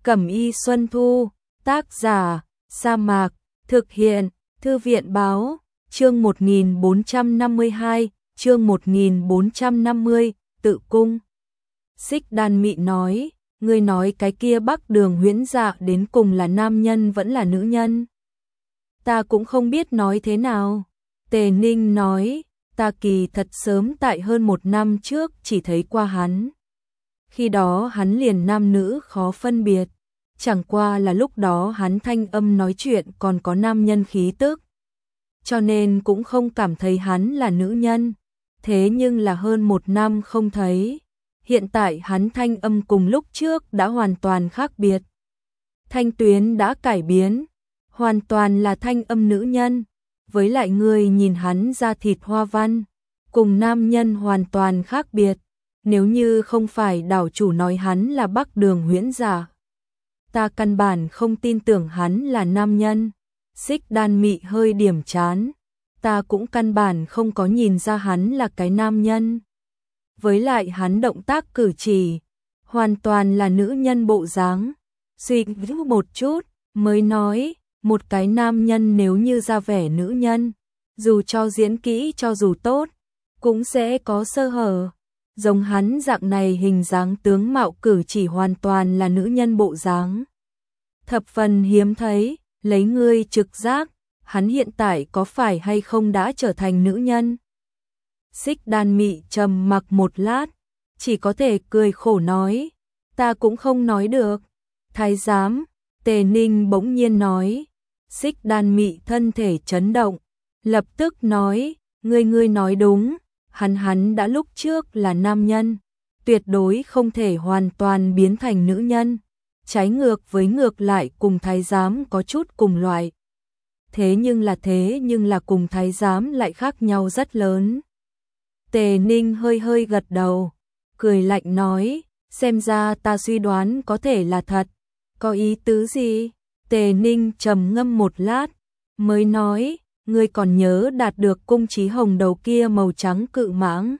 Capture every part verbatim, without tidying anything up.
Cẩm y Xuân Thu, tác giả, Sa Mạc, thực hiện, Thư viện Báo, chương một nghìn bốn trăm năm mươi hai, chương một nghìn bốn trăm năm mươi, tự cung. Xích Đan Mị nói, ngươi nói cái kia Bắc Đường Huyễn Dạ đến cùng là nam nhân vẫn là nữ nhân. Ta cũng không biết nói thế nào. Tề Ninh nói, ta kỳ thật sớm tại hơn một năm trước chỉ thấy qua hắn. Khi đó hắn liền nam nữ khó phân biệt, chẳng qua là lúc đó hắn thanh âm nói chuyện còn có nam nhân khí tức, cho nên cũng không cảm thấy hắn là nữ nhân. Thế nhưng là hơn một năm không thấy, hiện tại hắn thanh âm cùng lúc trước đã hoàn toàn khác biệt. Thanh tuyến đã cải biến, hoàn toàn là thanh âm nữ nhân, với lại người nhìn hắn da thịt hoa văn, cùng nam nhân hoàn toàn khác biệt. Nếu như không phải đảo chủ nói hắn là Bắc Đường Huyễn Dạ, ta căn bản không tin tưởng hắn là nam nhân. Xích Đan Mị hơi điểm chán, ta cũng căn bản không có nhìn ra hắn là cái nam nhân. Với lại hắn động tác cử chỉ, hoàn toàn là nữ nhân bộ dáng. Suy nghĩ một chút, mới nói, một cái nam nhân nếu như ra vẻ nữ nhân, dù cho diễn kỹ cho dù tốt, cũng sẽ có sơ hở. Giống hắn dạng này hình dáng tướng mạo cử chỉ hoàn toàn là nữ nhân bộ dáng, thập phần hiếm thấy. Lấy ngươi trực giác, hắn hiện tại có phải hay không đã trở thành nữ nhân? Xích Đan Mị trầm mặc một lát, chỉ có thể cười khổ nói, ta cũng không nói được. Thái giám, Tề Ninh bỗng nhiên nói. Xích Đan Mị thân thể chấn động, lập tức nói, ngươi ngươi nói đúng, hắn hắn đã lúc trước là nam nhân, tuyệt đối không thể hoàn toàn biến thành nữ nhân. Trái ngược với ngược lại cùng thái giám có chút cùng loại. Thế nhưng là thế nhưng là cùng thái giám lại khác nhau rất lớn. Tề Ninh hơi hơi gật đầu, cười lạnh nói, xem ra ta suy đoán có thể là thật. Có ý tứ gì? Tề Ninh trầm ngâm một lát, mới nói, ngươi còn nhớ đạt được cung trí hồng đầu kia màu trắng cự mãng?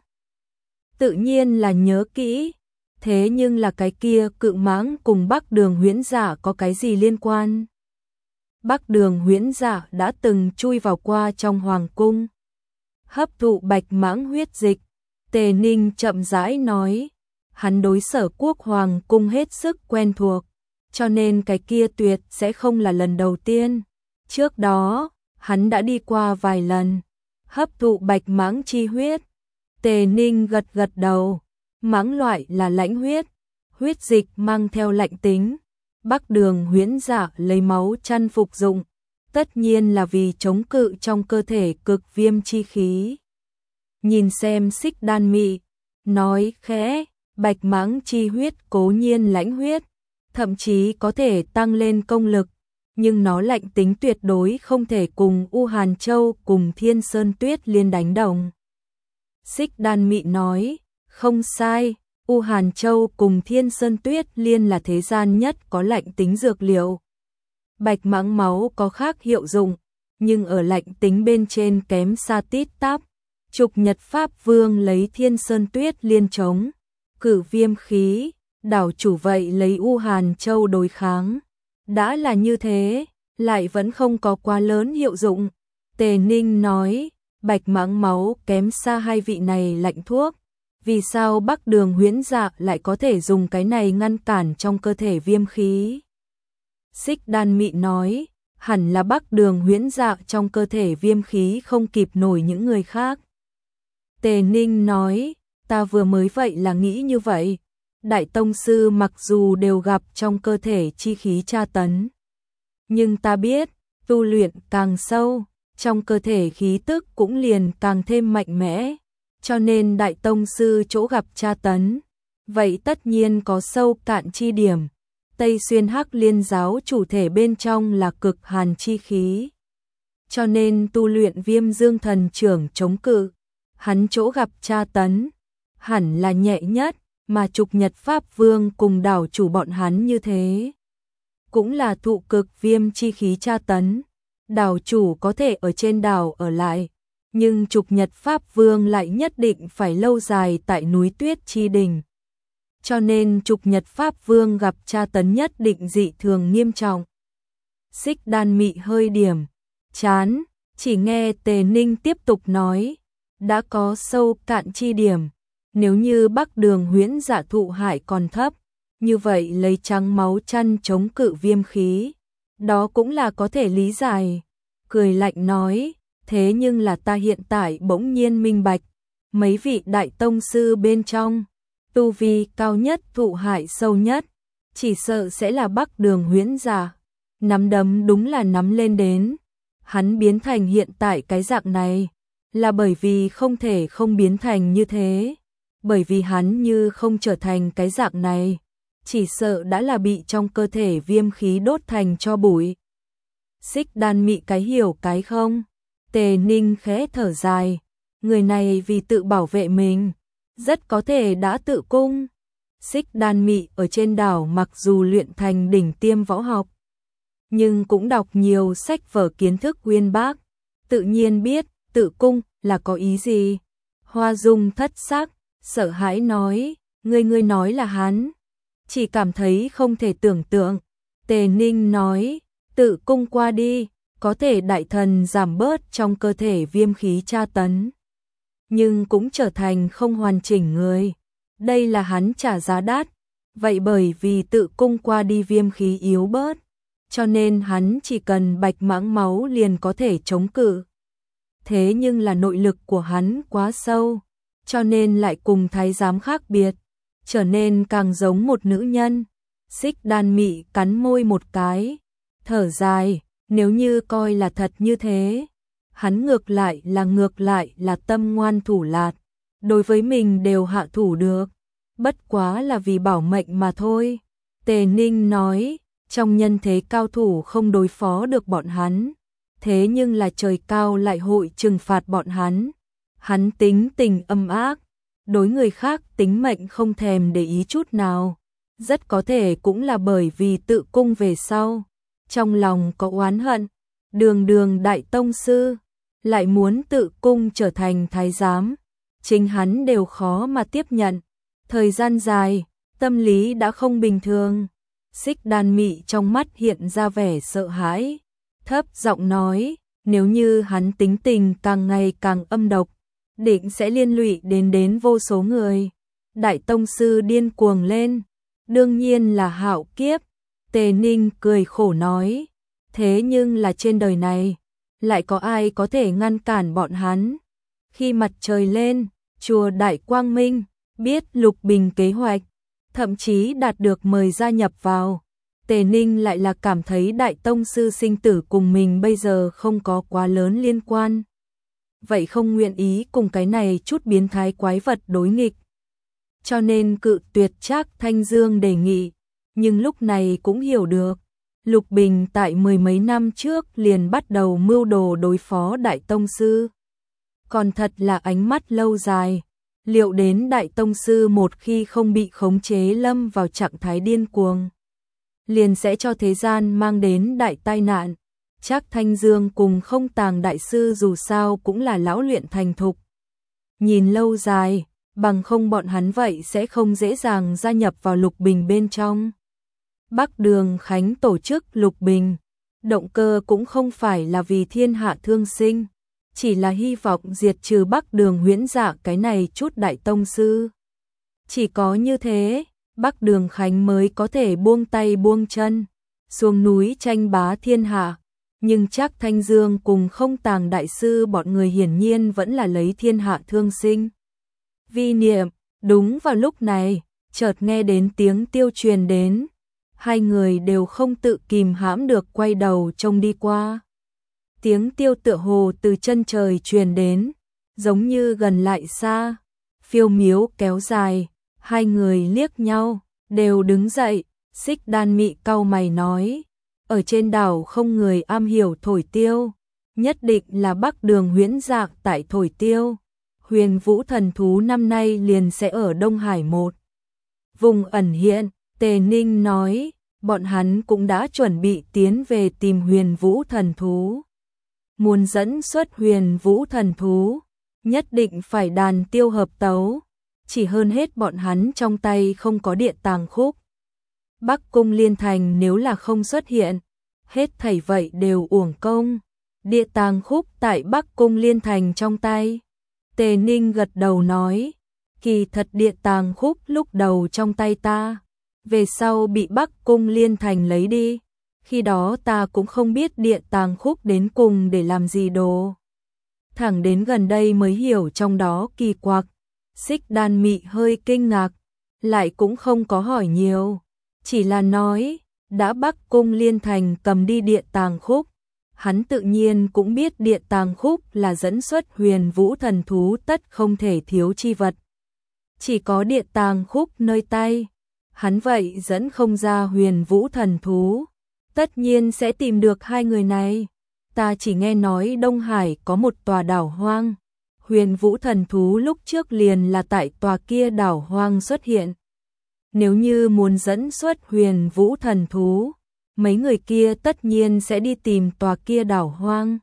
Tự nhiên là nhớ kỹ. Thế nhưng là cái kia cự mãng cùng Bắc Đường Huyễn Dạ có cái gì liên quan? Bắc Đường Huyễn Dạ đã từng chui vào qua trong hoàng cung, hấp thụ bạch mãng huyết dịch. Tề Ninh chậm rãi nói, hắn đối Sở Quốc hoàng cung hết sức quen thuộc, cho nên cái kia tuyệt sẽ không là lần đầu tiên. Trước đó, hắn đã đi qua vài lần, hấp thụ bạch mãng chi huyết. Tề Ninh gật gật đầu. Mãng loại là lãnh huyết, huyết dịch mang theo lạnh tính. Bắc Đường Huyễn Dạ lấy máu chăn phục dụng, tất nhiên là vì chống cự trong cơ thể cực viêm chi khí. Nhìn xem Xích Đan Mị, nói khẽ, bạch mãng chi huyết cố nhiên lãnh huyết, thậm chí có thể tăng lên công lực, nhưng nó lạnh tính tuyệt đối không thể cùng U Hàn Châu cùng Thiên Sơn Tuyết Liên đánh đồng. Xích Đan Mị nói, không sai, U Hàn Châu cùng Thiên Sơn Tuyết Liên là thế gian nhất có lạnh tính dược liệu. Bạch mãng máu có khác hiệu dụng, nhưng ở lạnh tính bên trên kém xa tít tắp. Trục Nhật Pháp Vương lấy Thiên Sơn Tuyết Liên chống cử viêm khí, đảo chủ vậy lấy U Hàn Châu đối kháng. Đã là như thế, lại vẫn không có quá lớn hiệu dụng. Tề Ninh nói, bạch mãng máu kém xa hai vị này lạnh thuốc. Vì sao Bắc Đường Huyễn Dạ lại có thể dùng cái này ngăn cản trong cơ thể viêm khí? Xích Đan Mị nói, hẳn là Bắc Đường Huyễn Dạ trong cơ thể viêm khí không kịp nổi những người khác. Tề Ninh nói, ta vừa mới vậy là nghĩ như vậy. Đại tông sư mặc dù đều gặp trong cơ thể chi khí tra tấn, nhưng ta biết, tu luyện càng sâu, trong cơ thể khí tức cũng liền càng thêm mạnh mẽ. Cho nên đại tông sư chỗ gặp tra tấn, vậy tất nhiên có sâu cạn chi điểm. Tây Xuyên Hắc Liên giáo chủ thể bên trong là cực hàn chi khí, cho nên tu luyện Viêm Dương Thần Trưởng chống cự, hắn chỗ gặp tra tấn hẳn là nhẹ nhất, mà Trục Nhật Pháp Vương cùng đảo chủ bọn hắn như thế, cũng là thụ cực viêm chi khí tra tấn. Đảo chủ có thể ở trên đảo ở lại, nhưng Trục Nhật Pháp Vương lại nhất định phải lâu dài tại núi Tuyết Chi Đỉnh. cho nên Trục Nhật Pháp Vương gặp tra tấn nhất định dị thường nghiêm trọng. Xích Đan Mị hơi điểm chán, chỉ nghe Tề Ninh tiếp tục nói, đã có sâu cạn chi điểm, nếu như Bắc Đường Huyễn Dạ thụ hại còn thấp, như vậy lấy trắng máu chăn chống cự viêm khí, đó cũng là có thể lý giải. Cười lạnh nói, thế nhưng là ta hiện tại bỗng nhiên minh bạch, mấy vị đại tông sư bên trong, tu vi cao nhất thụ hại sâu nhất, chỉ sợ sẽ là Bắc Đường Huyễn Dạ. Nắm đấm đúng là nắm lên đến, hắn biến thành hiện tại cái dạng này, là bởi vì không thể không biến thành như thế, bởi vì hắn như không trở thành cái dạng này, chỉ sợ đã là bị trong cơ thể viêm khí đốt thành tro bụi. Xích Đan Mị cái hiểu cái không? Tề Ninh khẽ thở dài, người này vì tự bảo vệ mình, rất có thể đã tự cung. Xích Đan Mị ở trên đảo mặc dù luyện thành đỉnh tiêm võ học, nhưng cũng đọc nhiều sách vở kiến thức uyên bác, tự nhiên biết tự cung là có ý gì. Hoa Dung thất sắc, sợ hãi nói, ngươi ngươi nói là hắn, chỉ cảm thấy không thể tưởng tượng. Tề Ninh nói, tự cung qua đi, có thể đại thần giảm bớt trong cơ thể viêm khí tra tấn, nhưng cũng trở thành không hoàn chỉnh người. Đây là hắn trả giá đắt, vậy bởi vì tự cung qua đi viêm khí yếu bớt, cho nên hắn chỉ cần bạch mãng máu liền có thể chống cự. Thế nhưng là nội lực của hắn quá sâu, cho nên lại cùng thái giám khác biệt, trở nên càng giống một nữ nhân. Xích Đan Mị cắn môi một cái, thở dài, nếu như coi là thật như thế, hắn ngược lại là ngược lại là tâm ngoan thủ lạt, đối với mình đều hạ thủ được, bất quá là vì bảo mệnh mà thôi. Tề Ninh nói, trong nhân thế cao thủ không đối phó được bọn hắn, thế nhưng là trời cao lại hội trừng phạt bọn hắn. Hắn tính tình âm ác, đối người khác tính mệnh không thèm để ý chút nào, rất có thể cũng là bởi vì tự cung về sau, trong lòng có oán hận, đường đường đại tông sư, lại muốn tự cung trở thành thái giám, chính hắn đều khó mà tiếp nhận. Thời gian dài, tâm lý đã không bình thường. Xích Đan Mị trong mắt hiện ra vẻ sợ hãi, thấp giọng nói, nếu như hắn tính tình càng ngày càng âm độc, định sẽ liên lụy đến đến vô số người. Đại tông sư điên cuồng lên, đương nhiên là hạo kiếp. Tề Ninh cười khổ nói, thế nhưng là trên đời này, lại có ai có thể ngăn cản bọn hắn. Khi mặt trời lên, chùa Đại Quang Minh biết Lục Bình kế hoạch, thậm chí đạt được mời gia nhập vào. Tề Ninh lại là cảm thấy đại tông sư sinh tử cùng mình bây giờ không có quá lớn liên quan, vậy không nguyện ý cùng cái này chút biến thái quái vật đối nghịch, cho nên cự tuyệt Trác Thanh Dương đề nghị. Nhưng lúc này cũng hiểu được, Lục Bình tại mười mấy năm trước liền bắt đầu mưu đồ đối phó đại tông sư, còn thật là ánh mắt lâu dài. Liệu đến đại tông sư một khi không bị khống chế lâm vào trạng thái điên cuồng, liền sẽ cho thế gian mang đến đại tai nạn. Trác Thanh Dương cùng Không Tàng đại sư dù sao cũng là lão luyện thành thục, nhìn lâu dài, bằng không bọn hắn vậy sẽ không dễ dàng gia nhập vào Lục Bình bên trong. Bắc Đường Khánh tổ chức Lục Bình, động cơ cũng không phải là vì thiên hạ thương sinh, chỉ là hy vọng diệt trừ Bắc Đường Huyễn Dạ cái này chút đại tông sư. Chỉ có như thế, Bắc Đường Khánh mới có thể buông tay buông chân, xuống núi tranh bá thiên hạ. Nhưng Trác Thanh Dương cùng Không Tàng đại sư bọn người hiển nhiên vẫn là lấy thiên hạ thương sinh vi niệm. Đúng vào lúc này, chợt nghe đến tiếng tiêu truyền đến, hai người đều không tự kìm hãm được quay đầu trông đi qua. Tiếng tiêu tựa hồ từ chân trời truyền đến, giống như gần lại xa, phiêu miếu kéo dài. Hai người liếc nhau, đều đứng dậy. Xích Đan Mị cau mày nói, ở trên đảo không người am hiểu thổi tiêu, nhất định là Bắc Đường Huyễn Dạ tại thổi tiêu. Huyền Vũ thần thú năm nay liền sẽ ở Đông Hải một vùng ẩn hiện. Tề Ninh nói, bọn hắn cũng đã chuẩn bị tiến về tìm Huyền Vũ thần thú. Muốn dẫn xuất Huyền Vũ thần thú, nhất định phải đàn tiêu hợp tấu. chỉ hơn hết bọn hắn trong tay không có Địa Tàng Khúc. Bắc Cung Liên Thành nếu là không xuất hiện, hết thảy vậy đều uổng công. Địa Tàng Khúc tại Bắc Cung Liên Thành trong tay. Tề Ninh gật đầu nói, kỳ thật Địa Tàng Khúc lúc đầu trong tay ta, về sau bị Bắc Cung Liên Thành lấy đi. Khi đó ta cũng không biết Địa Tàng Khúc đến cùng để làm gì đồ. Thẳng đến gần đây mới hiểu trong đó kỳ quặc. Xích Đan Mị hơi kinh ngạc, lại cũng không có hỏi nhiều, chỉ là nói, đã Bắc Cung Liên Thành cầm đi Địa Tàng Khúc, hắn tự nhiên cũng biết Địa Tàng Khúc là dẫn xuất Huyền Vũ thần thú tất không thể thiếu chi vật. Chỉ có Địa Tàng Khúc nơi tay, hắn vậy dẫn không ra Huyền Vũ thần thú, tất nhiên sẽ tìm được hai người này. Ta chỉ nghe nói Đông Hải có một tòa đảo hoang, Huyền Vũ thần thú lúc trước liền là tại tòa kia đảo hoang xuất hiện. Nếu như muốn dẫn xuất Huyền Vũ thần thú, mấy người kia tất nhiên sẽ đi tìm tòa kia đảo hoang.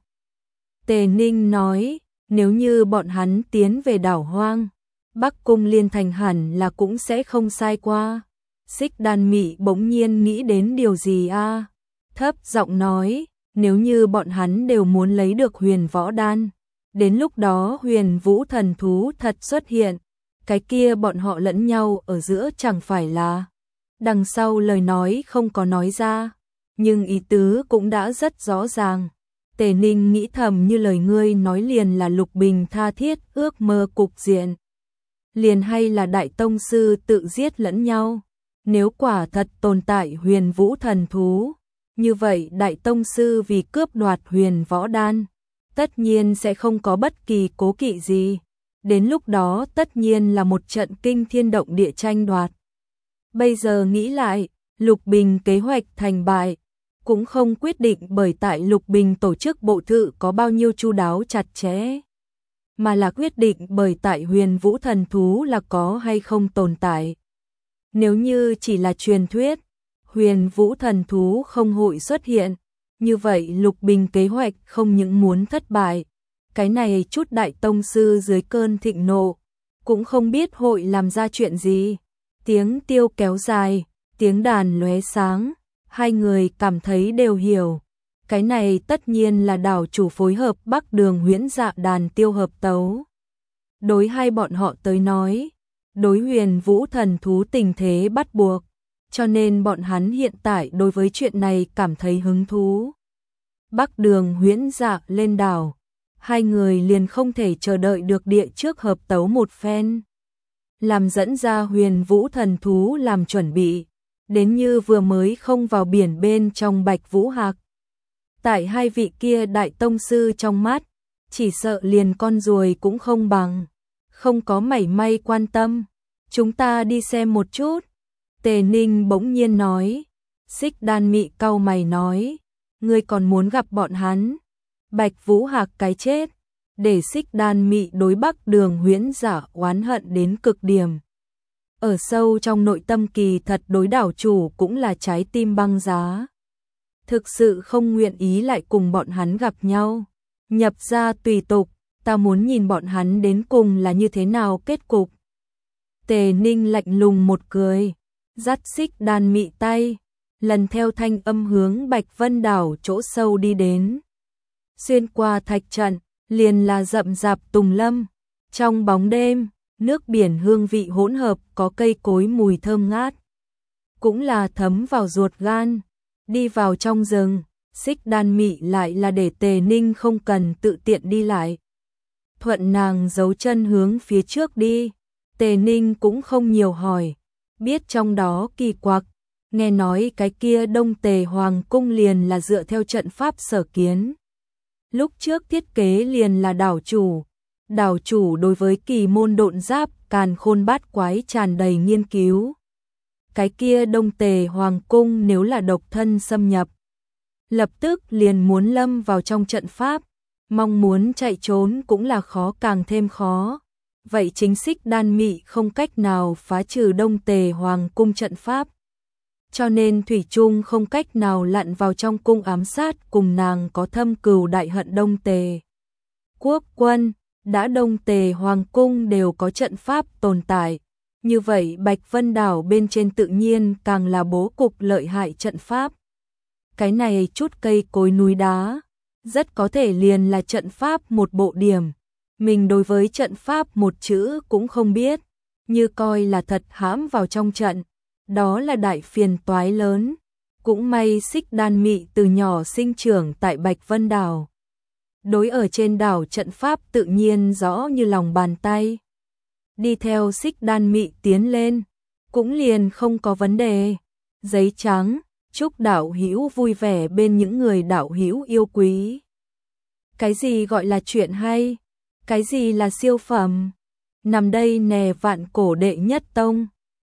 Tề Ninh nói, nếu như bọn hắn tiến về đảo hoang, Bắc Cung Liên Thành hẳn là cũng sẽ không sai qua. Xích Đan Mị bỗng nhiên nghĩ đến điều gì a? À? Thấp giọng nói, nếu như bọn hắn đều muốn lấy được Huyền Võ Đan, đến lúc đó Huyền Vũ thần thú thật xuất hiện, cái kia bọn họ lẫn nhau ở giữa chẳng phải là. Đằng sau lời nói không có nói ra, nhưng ý tứ cũng đã rất rõ ràng. Tề Ninh nghĩ thầm, như lời ngươi nói liền là Lục Bình tha thiết ước mơ cục diện. Liền hay là Đại Tông Sư tự giết lẫn nhau. Nếu quả thật tồn tại Huyền Vũ thần thú, như vậy Đại Tông Sư vì cướp đoạt Huyền Võ Đan, tất nhiên sẽ không có bất kỳ cố kỵ gì. Đến lúc đó tất nhiên là một trận kinh thiên động địa tranh đoạt. Bây giờ nghĩ lại, Lục Bình kế hoạch thành bại, cũng không quyết định bởi tại Lục Bình tổ chức bộ thự có bao nhiêu chu đáo chặt chẽ, mà là quyết định bởi tại Huyền Vũ thần thú là có hay không tồn tại. Nếu như chỉ là truyền thuyết, Huyền Vũ thần thú không hội xuất hiện, như vậy Lục Bình kế hoạch không những muốn thất bại, cái này chút Đại Tông Sư dưới cơn thịnh nộ, cũng không biết hội làm ra chuyện gì. Tiếng tiêu kéo dài, tiếng đàn lóe sáng, hai người cảm thấy đều hiểu. Cái này tất nhiên là đảo chủ phối hợp Bắc Đường Huyễn Dạ đàn tiêu hợp tấu. Đối hai bọn họ tới nói, đối Huyền Vũ thần thú tình thế bắt buộc, cho nên bọn hắn hiện tại đối với chuyện này cảm thấy hứng thú. Bắc Đường Huyễn Dạ lên đảo, hai người liền không thể chờ đợi được địa trước hợp tấu một phen. Làm dẫn ra Huyền Vũ thần thú làm chuẩn bị, đến như vừa mới không vào biển bên trong Bạch Vũ Hạc. Tại hai vị kia Đại Tông Sư trong mắt, chỉ sợ liền con ruồi cũng không bằng, không có mảy may quan tâm. Chúng ta đi xem một chút. Tề Ninh bỗng nhiên nói. Xích Đan Mị cau mày nói, ngươi còn muốn gặp bọn hắn? Bạch Vũ Hạc cái chết, để Xích Đan Mị đối Bắc Đường Huyễn Dạ oán hận đến cực điểm. Ở sâu trong nội tâm kỳ thật đối đảo chủ cũng là trái tim băng giá. Thực sự không nguyện ý lại cùng bọn hắn gặp nhau. Nhập ra tùy tục, ta muốn nhìn bọn hắn đến cùng là như thế nào kết cục. Tề Ninh lạnh lùng một cười, dắt Xích Đan Mị tay, lần theo thanh âm hướng Bạch Vân đảo chỗ sâu đi đến. Xuyên qua thạch trận, liền là rậm rạp tùng lâm. Trong bóng đêm, nước biển hương vị hỗn hợp, có cây cối mùi thơm ngát, cũng là thấm vào ruột gan. Đi vào trong rừng, Xích Đan Mị lại là để Tề Ninh không cần tự tiện đi lại. Thuận nàng giấu chân hướng phía trước đi, Tề Ninh cũng không nhiều hỏi, biết trong đó kỳ quặc, nghe nói cái kia Đông Tề Hoàng cung liền là dựa theo trận pháp sở kiến. Lúc trước thiết kế liền là đảo chủ, đảo chủ đối với kỳ môn độn giáp càn khôn bát quái tràn đầy nghiên cứu. Cái kia Đông Tề Hoàng cung nếu là độc thân xâm nhập, lập tức liền muốn lâm vào trong trận pháp, mong muốn chạy trốn cũng là khó càng thêm khó. Vậy chính Xích Đan Mị không cách nào phá trừ Đông Tề Hoàng cung trận pháp, cho nên thủy chung không cách nào lặn vào trong cung ám sát cùng nàng có thâm cừu đại hận Đông Tề Quốc quân. đã Đông Tề Hoàng cung đều có trận pháp tồn tại, như vậy Bạch Vân Đảo bên trên tự nhiên càng là bố cục lợi hại trận pháp. Cái này chút cây cối núi đá, rất có thể liền là trận pháp một bộ điểm. Mình đối với trận pháp một chữ cũng không biết, như coi là thật hãm vào trong trận, đó là đại phiền toái lớn. Cũng may Xích Đan Mị từ nhỏ sinh trưởng tại Bạch Vân Đảo. Đối ở trên đảo trận pháp tự nhiên rõ như lòng bàn tay. Đi theo Xích Đan Mị tiến lên, cũng liền không có vấn đề. Giấy trắng, chúc đạo hữu vui vẻ bên những người đạo hữu yêu quý. Cái gì gọi là chuyện hay? Cái gì là siêu phẩm? Nằm đây nè vạn cổ đệ nhất tông.